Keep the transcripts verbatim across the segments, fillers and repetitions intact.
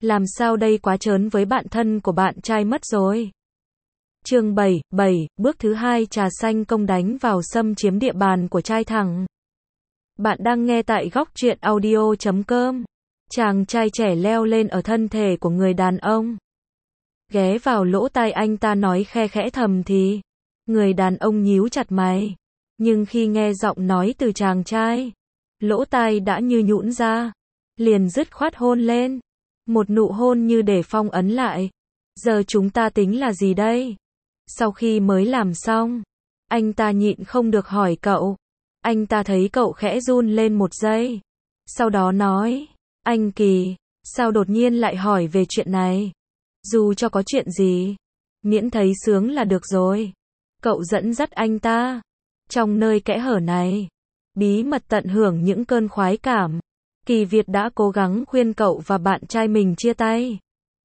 Làm sao đây, quá trớn với bạn thân của bạn trai mất rồi. Chương bảy, bảy, bước thứ hai, trà xanh công đánh vào xâm chiếm địa bàn của trai thẳng. Bạn đang nghe tại góc truyện audio chấm com. Chàng trai trẻ leo lên ở thân thể của người đàn ông. Ghé vào lỗ tai anh ta nói khe khẽ thầm thì. Người đàn ông nhíu chặt mày. Nhưng khi nghe giọng nói từ chàng trai, lỗ tai đã như nhũn ra. Liền dứt khoát hôn lên. Một nụ hôn như để phong ấn lại. Giờ chúng ta tính là gì đây? Sau khi mới làm xong, anh ta nhịn không được hỏi cậu. Anh ta thấy cậu khẽ run lên một giây. Sau đó nói, anh Kỳ, sao đột nhiên lại hỏi về chuyện này? Dù cho có chuyện gì, miễn thấy sướng là được rồi. Cậu dẫn dắt anh ta, trong nơi kẽ hở này, bí mật tận hưởng những cơn khoái cảm. Kỳ Việt đã cố gắng khuyên cậu và bạn trai mình chia tay.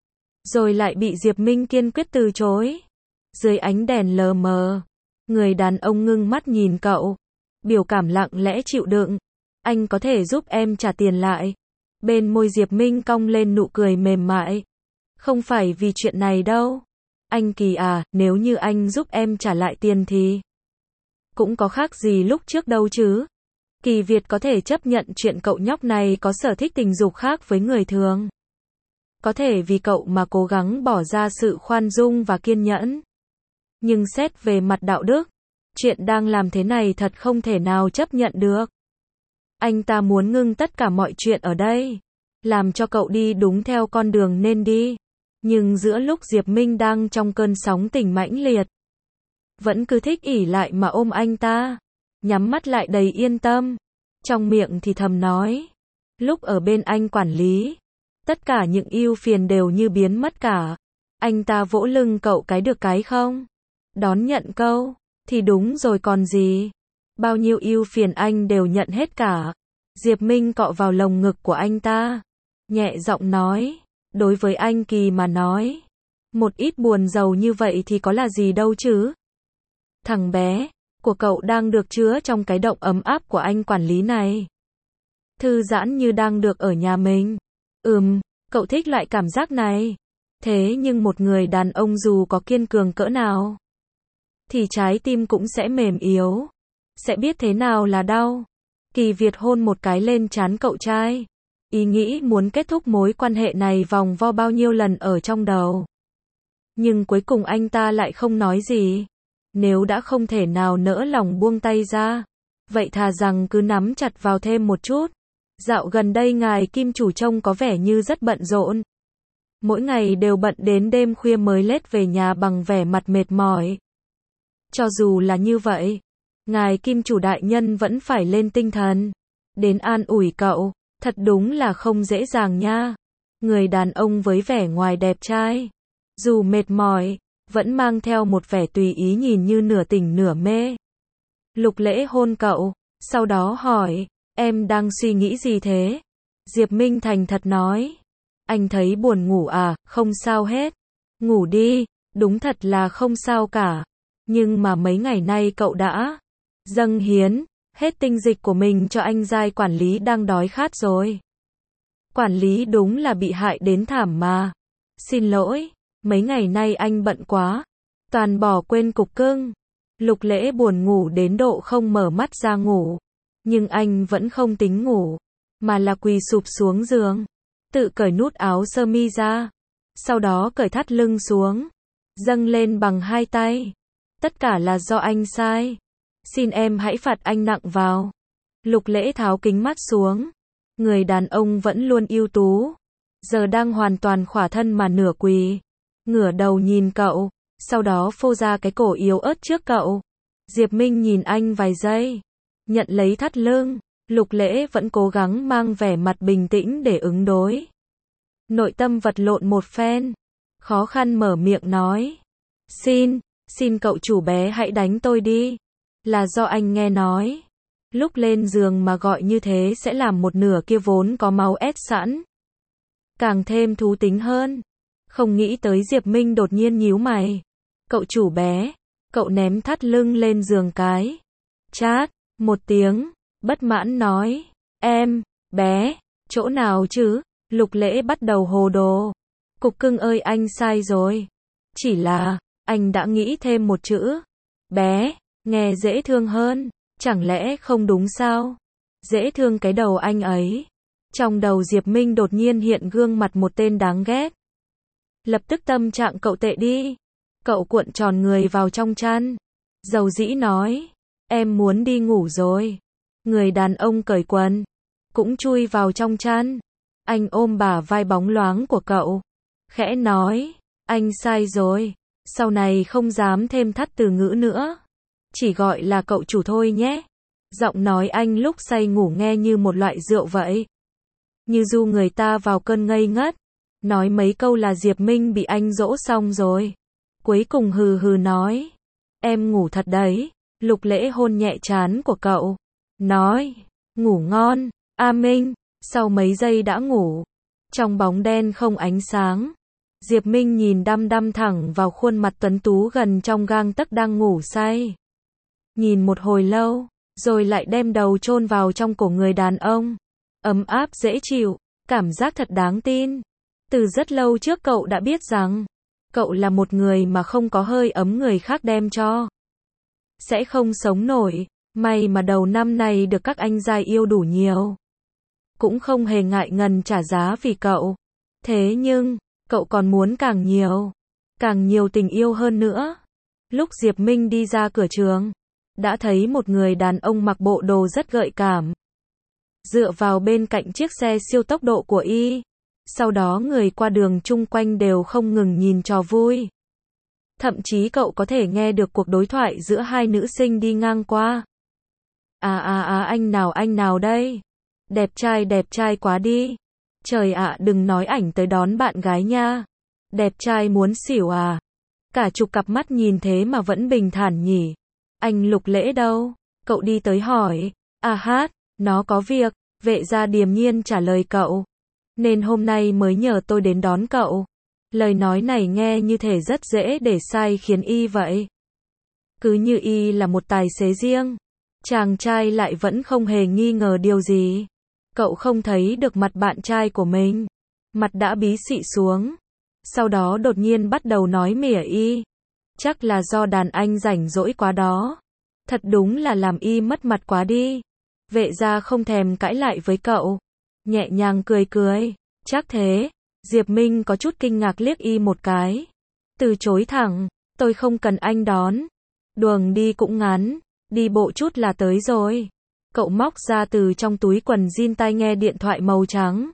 Rồi lại bị Diệp Minh kiên quyết từ chối. Dưới ánh đèn lờ mờ, người đàn ông ngưng mắt nhìn cậu. Biểu cảm lặng lẽ chịu đựng. Anh có thể giúp em trả tiền lại. Bên môi Diệp Minh cong lên nụ cười mềm mại. Không phải vì chuyện này đâu. Anh Kỳ à, nếu như anh giúp em trả lại tiền thì cũng có khác gì lúc trước đâu chứ. Kỳ Việt có thể chấp nhận chuyện cậu nhóc này có sở thích tình dục khác với người thường. Có thể vì cậu mà cố gắng bỏ ra sự khoan dung và kiên nhẫn. Nhưng xét về mặt đạo đức, chuyện đang làm thế này thật không thể nào chấp nhận được. Anh ta muốn ngưng tất cả mọi chuyện ở đây. Làm cho cậu đi đúng theo con đường nên đi. Nhưng giữa lúc Diệp Minh đang trong cơn sóng tình mãnh liệt, vẫn cứ thích ỷ lại mà ôm anh ta. Nhắm mắt lại đầy yên tâm. Trong miệng thì thầm nói. Lúc ở bên anh quản lý, tất cả những ưu phiền đều như biến mất cả. Anh ta vỗ lưng cậu cái được cái không? Đón nhận câu. Thì đúng rồi còn gì. Bao nhiêu ưu phiền anh đều nhận hết cả. Diệp Minh cọ vào lồng ngực của anh ta. Nhẹ giọng nói. Đối với anh Kỳ mà nói, một ít buồn rầu như vậy thì có là gì đâu chứ. Thằng bé của cậu đang được chứa trong cái động ấm áp của anh quản lý này. Thư giãn như đang được ở nhà mình. Ừm, cậu thích loại cảm giác này. Thế nhưng một người đàn ông dù có kiên cường cỡ nào, thì trái tim cũng sẽ mềm yếu. Sẽ biết thế nào là đau. Kỳ Việt hôn một cái lên trán cậu trai. Ý nghĩ muốn kết thúc mối quan hệ này vòng vo bao nhiêu lần ở trong đầu. Nhưng cuối cùng anh ta lại không nói gì. Nếu đã không thể nào nỡ lòng buông tay ra, vậy thà rằng cứ nắm chặt vào thêm một chút. Dạo gần đây ngài Kim chủ trông có vẻ như rất bận rộn. Mỗi ngày đều bận đến đêm khuya mới lết về nhà bằng vẻ mặt mệt mỏi. Cho dù là như vậy, ngài Kim chủ đại nhân vẫn phải lên tinh thần đến an ủi cậu. Thật đúng là không dễ dàng nha. Người đàn ông với vẻ ngoài đẹp trai, dù mệt mỏi, vẫn mang theo một vẻ tùy ý nhìn như nửa tỉnh nửa mê. Lục Lễ hôn cậu, sau đó hỏi, em đang suy nghĩ gì thế? Diệp Minh thành thật nói, anh thấy buồn ngủ à, không sao hết. Ngủ đi, đúng thật là không sao cả. Nhưng mà mấy ngày nay cậu đã dâng hiến hết tinh dịch của mình cho anh giai quản lý đang đói khát rồi. Quản lý đúng là bị hại đến thảm mà. Xin lỗi, mấy ngày nay anh bận quá, toàn bỏ quên cục cưng. Lục Lễ buồn ngủ đến độ không mở mắt ra ngủ. Nhưng anh vẫn không tính ngủ, mà là quỳ sụp xuống giường, tự cởi nút áo sơ mi ra. Sau đó cởi thắt lưng xuống, dâng lên bằng hai tay. Tất cả là do anh sai. Xin em hãy phạt anh nặng vào. Lục Lễ tháo kính mắt xuống. Người đàn ông vẫn luôn ưu tú. Giờ đang hoàn toàn khỏa thân mà nửa quỳ. Ngửa đầu nhìn cậu. Sau đó phô ra cái cổ yếu ớt trước cậu. Diệp Minh nhìn anh vài giây. Nhận lấy thắt lưng. Lục Lễ vẫn cố gắng mang vẻ mặt bình tĩnh để ứng đối. Nội tâm vật lộn một phen. Khó khăn mở miệng nói. Xin, xin cậu chủ bé hãy đánh tôi đi. Là do anh nghe nói, lúc lên giường mà gọi như thế sẽ làm một nửa kia vốn có máu ép sẵn càng thêm thú tính hơn. Không nghĩ tới Diệp Minh đột nhiên nhíu mày. Cậu chủ bé, cậu ném thắt lưng lên giường cái. Chát, một tiếng, bất mãn nói, em, bé, chỗ nào chứ? Lục Lễ bắt đầu hồ đồ. Cục cưng ơi, anh sai rồi. Chỉ là, anh đã nghĩ thêm một chữ. Bé, nghe dễ thương hơn. Chẳng lẽ không đúng sao? Dễ thương cái đầu anh ấy. Trong đầu Diệp Minh đột nhiên hiện gương mặt một tên đáng ghét. Lập tức tâm trạng cậu tệ đi. Cậu cuộn tròn người vào trong chăn. Dầu dĩ nói. Em muốn đi ngủ rồi. Người đàn ông cởi quần. Cũng chui vào trong chăn. Anh ôm bả vai bóng loáng của cậu. Khẽ nói. Anh sai rồi. Sau này không dám thêm thắt từ ngữ nữa. Chỉ gọi là cậu chủ thôi nhé. Giọng nói anh lúc say ngủ nghe như một loại rượu vậy. Như du người ta vào cơn ngây ngất. Nói mấy câu là Diệp Minh bị anh dỗ xong rồi. Cuối cùng hừ hừ nói. Em ngủ thật đấy. Lục Lễ hôn nhẹ trán của cậu. Nói. Ngủ ngon. A Minh. Sau mấy giây đã ngủ. Trong bóng đen không ánh sáng. Diệp Minh nhìn đăm đăm thẳng vào khuôn mặt tuấn tú gần trong gang tấc đang ngủ say. Nhìn một hồi lâu. Rồi lại đem đầu chôn vào trong cổ người đàn ông. Ấm áp dễ chịu. Cảm giác thật đáng tin. Từ rất lâu trước cậu đã biết rằng. Cậu là một người mà không có hơi ấm người khác đem cho. Sẽ không sống nổi. May mà đầu năm này được các anh giai yêu đủ nhiều. Cũng không hề ngại ngần trả giá vì cậu. Thế nhưng, cậu còn muốn càng nhiều. Càng nhiều tình yêu hơn nữa. Lúc Diệp Minh đi ra cửa trường. Đã thấy một người đàn ông mặc bộ đồ rất gợi cảm. Dựa vào bên cạnh chiếc xe siêu tốc độ của y. Sau đó người qua đường chung quanh đều không ngừng nhìn trò vui. Thậm chí cậu có thể nghe được cuộc đối thoại giữa hai nữ sinh đi ngang qua. À à à anh nào anh nào đây? Đẹp trai đẹp trai quá đi. Trời ạ, đừng nói ảnh tới đón bạn gái nha. Đẹp trai muốn xỉu à. Cả chục cặp mắt nhìn thế mà vẫn bình thản nhỉ. Anh Lục Lễ đâu? Cậu đi tới hỏi. À hát, nó có việc. Vệ gia điềm nhiên trả lời cậu. Nên hôm nay mới nhờ tôi đến đón cậu. Lời nói này nghe như thể rất dễ để sai khiến y vậy. Cứ như y là một tài xế riêng. Chàng trai lại vẫn không hề nghi ngờ điều gì. Cậu không thấy được mặt bạn trai của mình. Mặt đã bí xị xuống. Sau đó đột nhiên bắt đầu nói mỉa y. Chắc là do đàn anh rảnh rỗi quá đó. Thật đúng là làm y mất mặt quá đi. Vệ gia không thèm cãi lại với cậu. Nhẹ nhàng cười cười. Chắc thế. Diệp Minh có chút kinh ngạc liếc y một cái. Từ chối thẳng. Tôi không cần anh đón. Đường đi cũng ngắn. Đi bộ chút là tới rồi. Cậu móc ra từ trong túi quần jean tai nghe điện thoại màu trắng.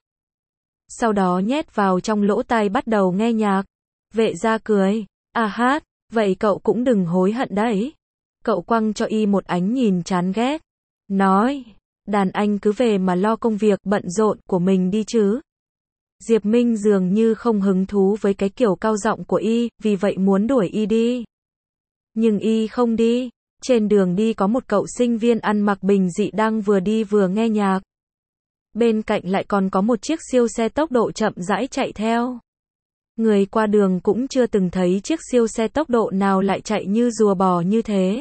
Sau đó nhét vào trong lỗ tai bắt đầu nghe nhạc. Vệ gia cười. À hát, vậy cậu cũng đừng hối hận đấy. Cậu quăng cho y một ánh nhìn chán ghét. Nói, đàn anh cứ về mà lo công việc bận rộn của mình đi chứ. Diệp Minh dường như không hứng thú với cái kiểu cao giọng của y, vì vậy muốn đuổi y đi. Nhưng y không đi. Trên đường đi có một cậu sinh viên ăn mặc bình dị đang vừa đi vừa nghe nhạc. Bên cạnh lại còn có một chiếc siêu xe tốc độ chậm rãi chạy theo. Người qua đường cũng chưa từng thấy chiếc siêu xe tốc độ nào lại chạy như rùa bò như thế.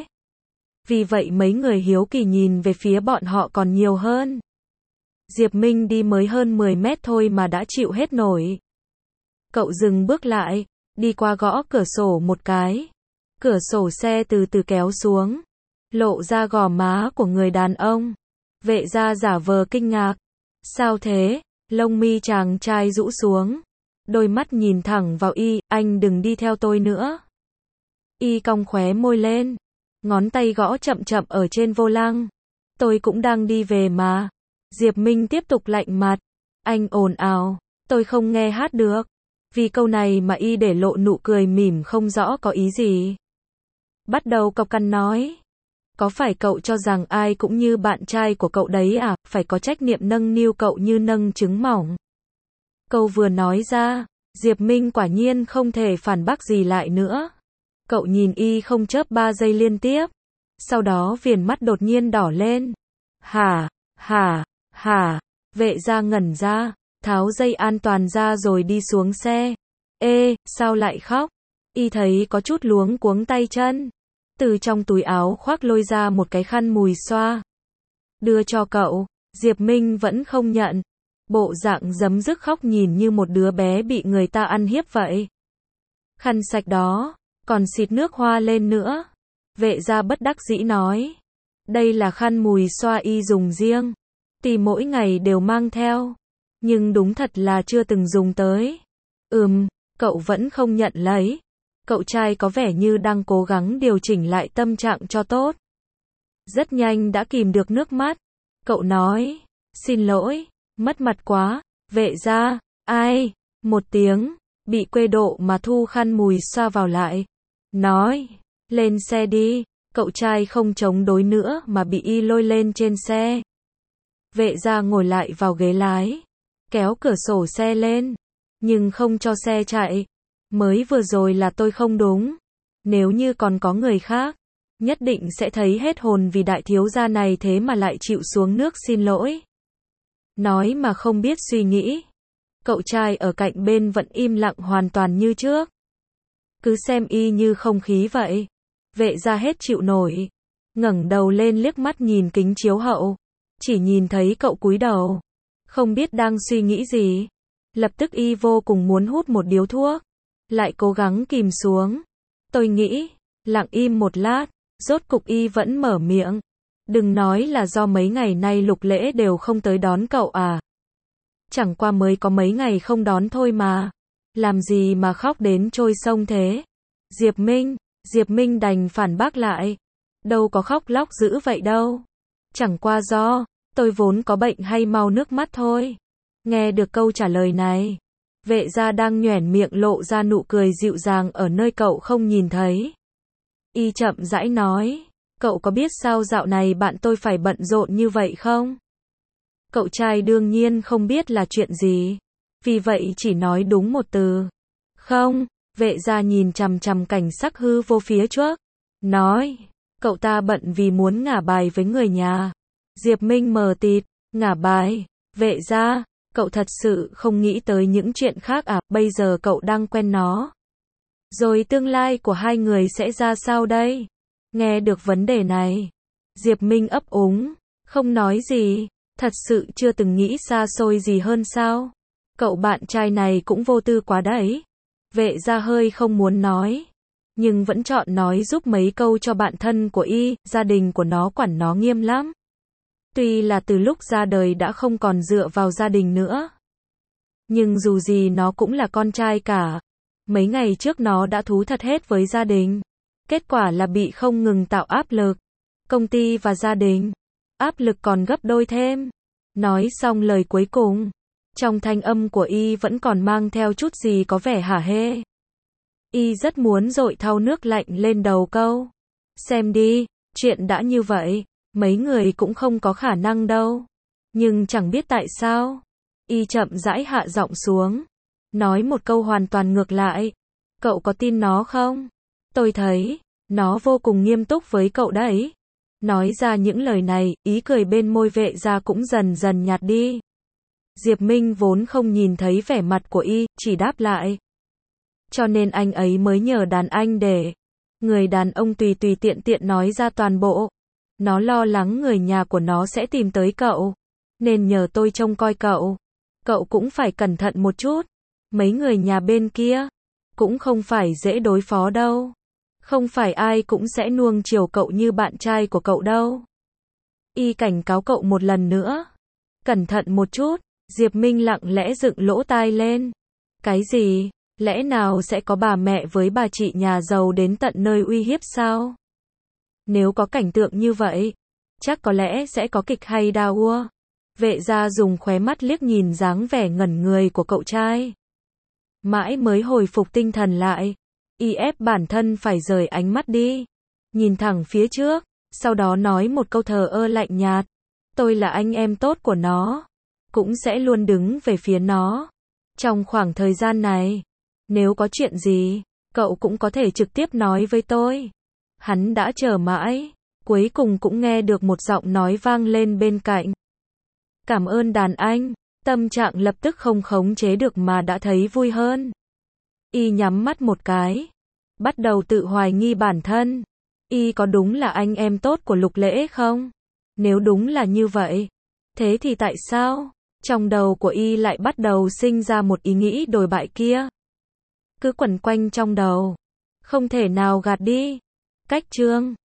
Vì vậy mấy người hiếu kỳ nhìn về phía bọn họ còn nhiều hơn. Diệp Minh đi mới hơn mười mét thôi mà đã chịu hết nổi. Cậu dừng bước lại, đi qua gõ cửa sổ một cái. Cửa sổ xe từ từ kéo xuống, lộ ra gò má của người đàn ông. Vệ gia giả vờ kinh ngạc. Sao thế? Lông mi chàng trai rũ xuống. Đôi mắt nhìn thẳng vào y, anh đừng đi theo tôi nữa. Y cong khóe môi lên. Ngón tay gõ chậm chậm ở trên vô lăng. Tôi cũng đang đi về mà. Diệp Minh tiếp tục lạnh mặt. Anh ồn ào. Tôi không nghe hát được. Vì câu này mà y để lộ nụ cười mỉm không rõ có ý gì. Bắt đầu cộc cằn nói. Có phải cậu cho rằng ai cũng như bạn trai của cậu đấy à, phải có trách nhiệm nâng niu cậu như nâng trứng mỏng. Câu vừa nói ra, Diệp Minh quả nhiên không thể phản bác gì lại nữa. Cậu nhìn y không chớp ba giây liên tiếp. Sau đó viền mắt đột nhiên đỏ lên. Hả, hả, hả, vệ gia ngẩn ra, tháo dây an toàn ra rồi đi xuống xe. Ê, sao lại khóc? Y thấy có chút luống cuống tay chân. Từ trong túi áo khoác lôi ra một cái khăn mùi xoa. Đưa cho cậu, Diệp Minh vẫn không nhận. bộ dạng giấm dứt khóc nhìn như một đứa bé bị người ta ăn hiếp vậy. Khăn sạch đó, còn xịt nước hoa lên nữa. Vệ gia bất đắc dĩ nói. Đây là khăn mùi xoa y dùng riêng. Tì mỗi ngày đều mang theo. Nhưng đúng thật là chưa từng dùng tới. Ừm, cậu vẫn không nhận lấy. Cậu trai có vẻ như đang cố gắng điều chỉnh lại tâm trạng cho tốt. Rất nhanh đã kìm được nước mắt. Cậu nói, xin lỗi, mất mặt quá, vệ gia, ai, một tiếng, bị quê độ mà thu khăn mùi xoa vào lại. Nói, lên xe đi, cậu trai không chống đối nữa mà bị y lôi lên trên xe. Vệ gia ngồi lại vào ghế lái, kéo cửa sổ xe lên, nhưng không cho xe chạy. Mới vừa rồi là tôi không đúng. Nếu như còn có người khác, nhất định sẽ thấy hết hồn vì đại thiếu gia này thế mà lại chịu xuống nước xin lỗi. Nói mà không biết suy nghĩ. Cậu trai ở cạnh bên vẫn im lặng hoàn toàn như trước. Cứ xem y như không khí vậy. Vệ gia hết chịu nổi. Ngẩng đầu lên liếc mắt nhìn kính chiếu hậu. Chỉ nhìn thấy cậu cúi đầu. Không biết đang suy nghĩ gì. Lập tức y vô cùng muốn hút một điếu thuốc. Lại cố gắng kìm xuống. Tôi nghĩ, lặng im một lát, rốt cục y vẫn mở miệng. Đừng nói là do mấy ngày nay Lục Lễ đều không tới đón cậu à. Chẳng qua mới có mấy ngày không đón thôi mà. Làm gì mà khóc đến trôi sông thế. Diệp Minh, Diệp Minh đành phản bác lại. Đâu có khóc lóc dữ vậy đâu. Chẳng qua do, tôi vốn có bệnh hay mau nước mắt thôi. Nghe được câu trả lời này. Vệ gia đang nhoẻn miệng lộ ra nụ cười dịu dàng ở nơi cậu không nhìn thấy. Y chậm rãi nói, cậu có biết sao dạo này bạn tôi phải bận rộn như vậy không? Cậu trai đương nhiên không biết là chuyện gì. Vì vậy chỉ nói đúng một từ. Không, vệ gia nhìn chằm chằm cảnh sắc hư vô phía trước. Nói, cậu ta bận vì muốn ngả bài với người nhà. Diệp Minh mờ tịt, ngả bài, vệ gia. Cậu thật sự không nghĩ tới những chuyện khác à, bây giờ cậu đang quen nó. Rồi tương lai của hai người sẽ ra sao đây? Nghe được vấn đề này, Diệp Minh ấp úng, không nói gì, thật sự chưa từng nghĩ xa xôi gì hơn sao? Cậu bạn trai này cũng vô tư quá đấy. Vệ gia hơi không muốn nói, nhưng vẫn chọn nói giúp mấy câu cho bạn thân của y, gia đình của nó quản nó nghiêm lắm. Tuy là từ lúc ra đời đã không còn dựa vào gia đình nữa. Nhưng dù gì nó cũng là con trai cả. Mấy ngày trước nó đã thú thật hết với gia đình. Kết quả là bị không ngừng tạo áp lực. Công ty và gia đình. Áp lực còn gấp đôi thêm. Nói xong lời cuối cùng. Trong thanh âm của y vẫn còn mang theo chút gì có vẻ hả hê. Y rất muốn dội thau nước lạnh lên đầu câu. Xem đi, chuyện đã như vậy. Mấy người cũng không có khả năng đâu. Nhưng chẳng biết tại sao. Y chậm rãi hạ giọng xuống. Nói một câu hoàn toàn ngược lại. Cậu có tin nó không? Tôi thấy, nó vô cùng nghiêm túc với cậu đấy. Nói ra những lời này, ý cười bên môi vệ gia cũng dần dần nhạt đi. Diệp Minh vốn không nhìn thấy vẻ mặt của y, chỉ đáp lại. Cho nên anh ấy mới nhờ đàn anh để. Người đàn ông tùy tùy tiện tiện nói ra toàn bộ. Nó lo lắng người nhà của nó sẽ tìm tới cậu. Nên nhờ tôi trông coi cậu. Cậu cũng phải cẩn thận một chút. Mấy người nhà bên kia. Cũng không phải dễ đối phó đâu. Không phải ai cũng sẽ nuông chiều cậu như bạn trai của cậu đâu. Y cảnh cáo cậu một lần nữa. Cẩn thận một chút. Diệp Minh lặng lẽ dựng lỗ tai lên. Cái gì? Lẽ nào sẽ có bà mẹ với bà chị nhà giàu đến tận nơi uy hiếp sao? Nếu có cảnh tượng như vậy, chắc có lẽ sẽ có kịch hay đau ua. Vệ gia dùng khóe mắt liếc nhìn dáng vẻ ngẩn người của cậu trai. Mãi mới hồi phục tinh thần lại. Y ép bản thân phải rời ánh mắt đi. Nhìn thẳng phía trước, sau đó nói một câu thờ ơ lạnh nhạt. Tôi là anh em tốt của nó. Cũng sẽ luôn đứng về phía nó. Trong khoảng thời gian này, nếu có chuyện gì, cậu cũng có thể trực tiếp nói với tôi. Hắn đã chờ mãi, cuối cùng cũng nghe được một giọng nói vang lên bên cạnh. Cảm ơn đàn anh, tâm trạng lập tức không khống chế được mà đã thấy vui hơn. Y nhắm mắt một cái, bắt đầu tự hoài nghi bản thân. Y có đúng là anh em tốt của Lục Lễ không? Nếu đúng là như vậy, thế thì tại sao? Trong đầu của y lại bắt đầu sinh ra một ý nghĩ đồi bại kia. Cứ quẩn quanh trong đầu. Không thể nào gạt đi. Cách chương